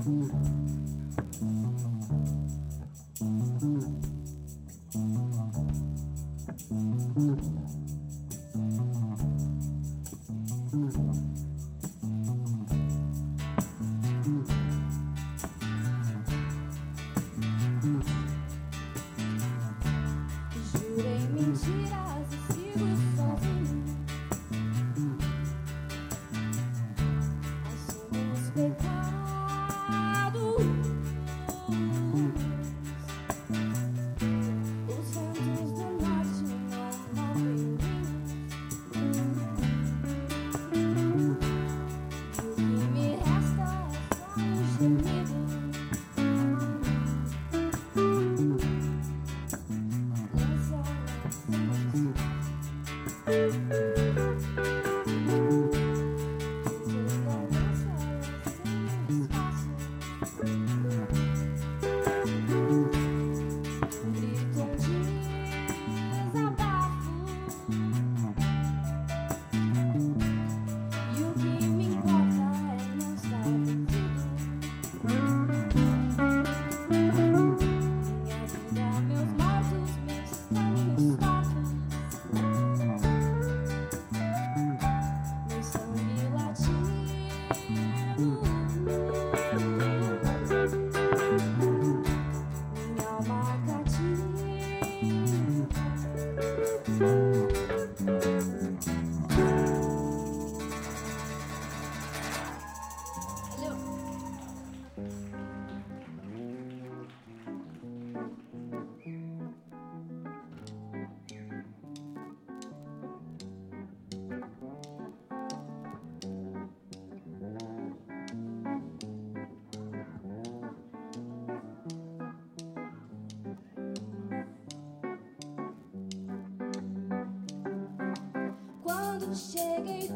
Cheguei,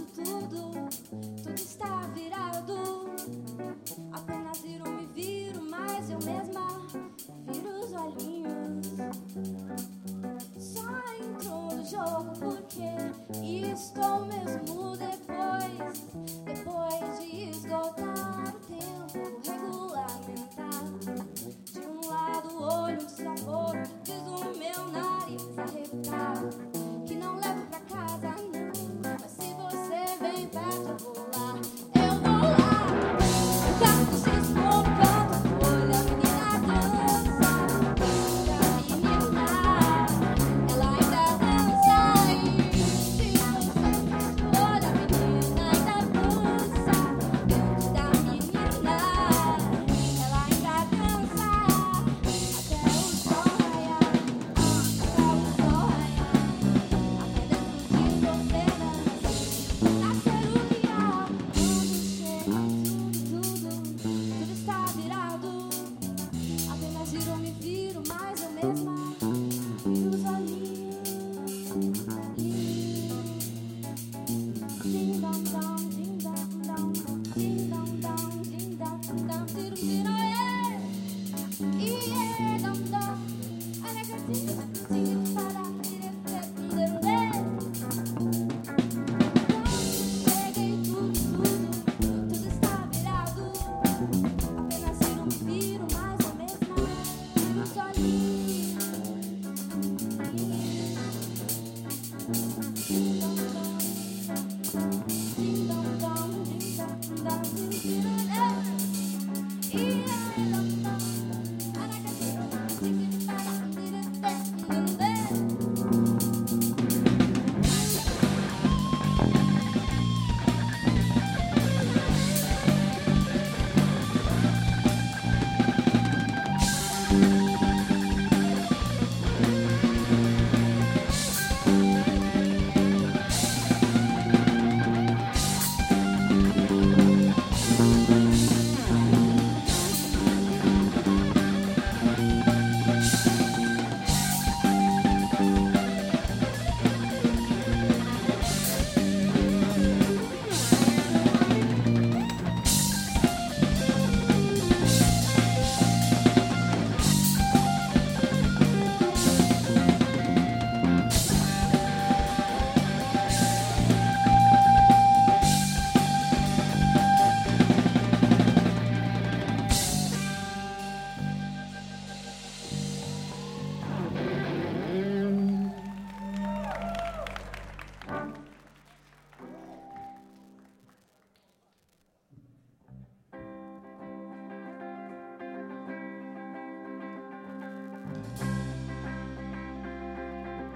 tudo está virado. Apenas me viro, mas eu mesma viro os olhinhos. Só entrou no jogo porque estou mesmo depois de esgotar o tempo regulamentado. De um lado o olho de sabor, fiz o meu nariz arrepiar. Que não levo pra casa, não. Mas se você vem perto, eu vou lá. Eu vou lá. O gato se espocando, olha a menina dança. A menina, ela ainda dança. E se você olha a menina ainda dança. Dentro da menina, ela ainda dança. Até o sol raiar, até o sol raiar. Tudo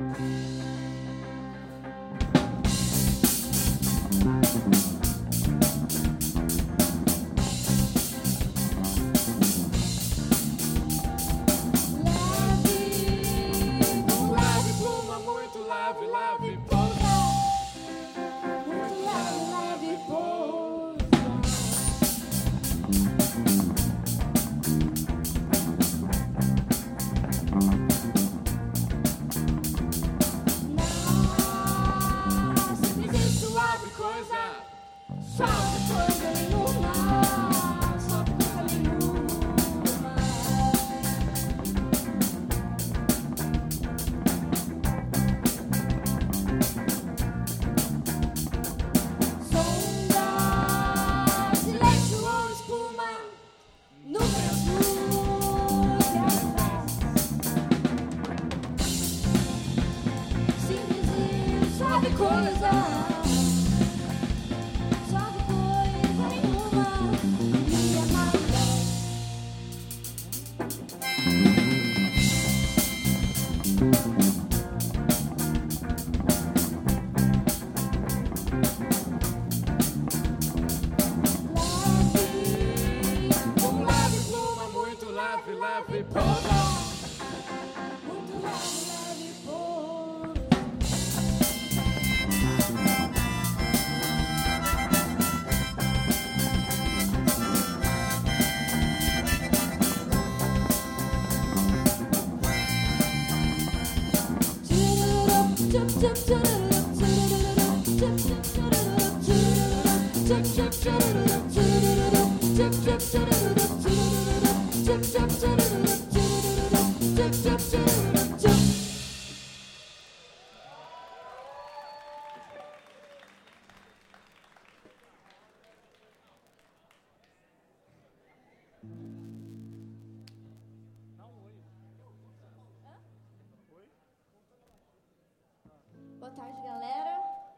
Boa tarde, galera.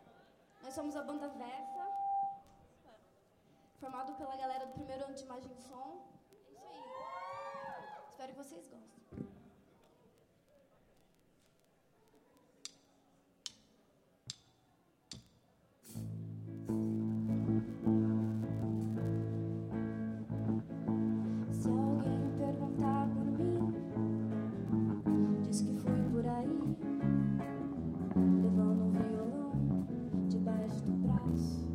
Nós somos a banda Versa, formado pela galera do primeiro ano de Imagem e Som. É isso aí. Espero que vocês gostem. Se alguém perguntar por mim, diz que fui por aí, levando um violão debaixo do braço.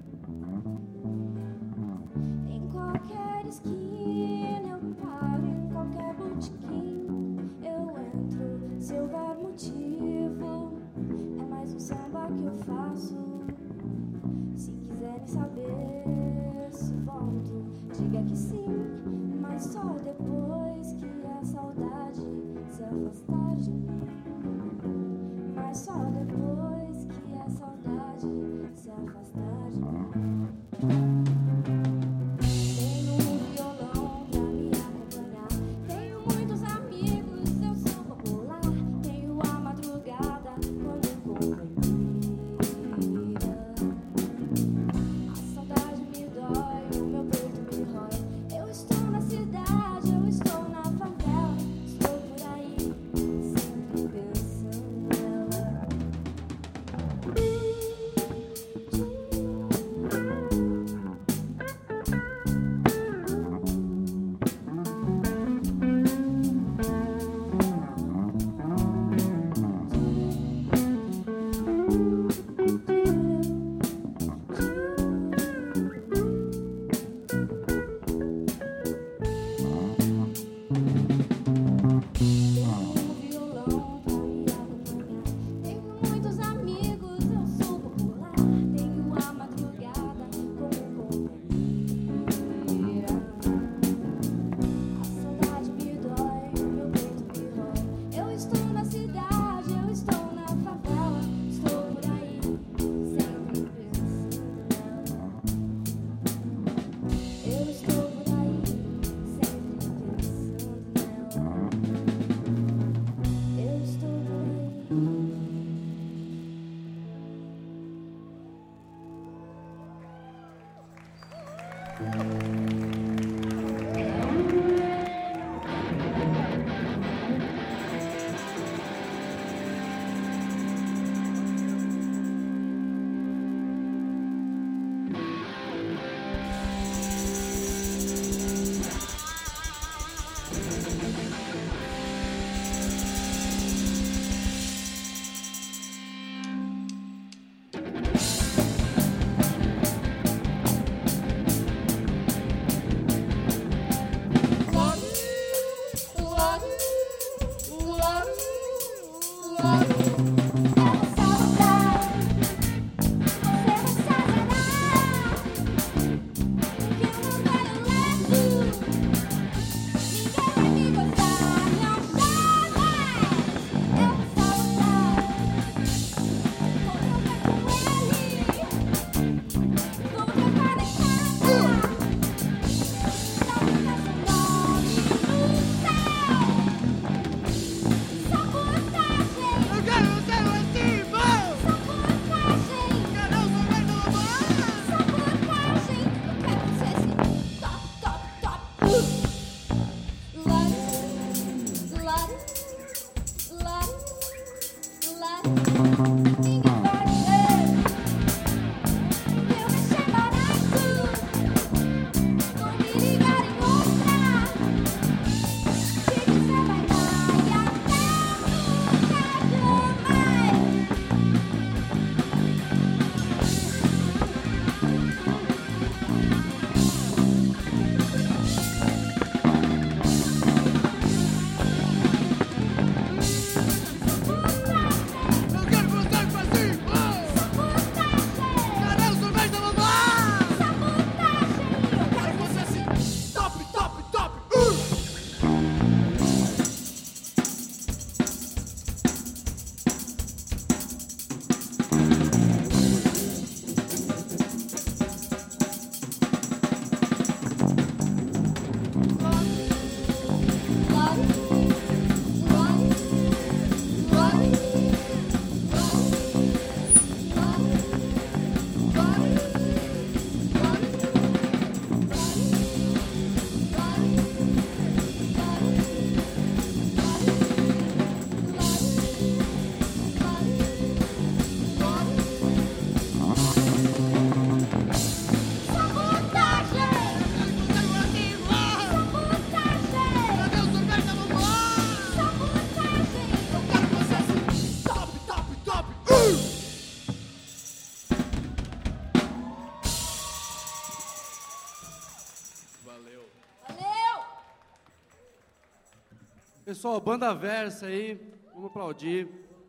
Em qualquer esquina eu paro, em qualquer botequim eu entro. Se houver motivo, é mais um samba que eu faço. Se quiserem saber se volto, diga que sim, mas só depois que a saudade se afastar de mim. Mas só depois que a saudade se afastar de mim. Tenho um violão pra me acompanhar, tenho muitos amigos, eu sou popular. Tenho a madrugada quando companhia. A saudade me dói, o meu peito me rói. Eu estou na cidade, eu estou na favela, estou por aí, sempre pensando nela. Pessoal, banda Versa aí, vamos aplaudir.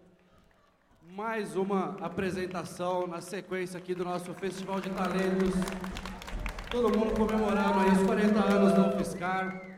Mais uma apresentação na sequência aqui do nosso Festival de Talentos. Todo mundo comemorando aí os 40 anos do UFSCar.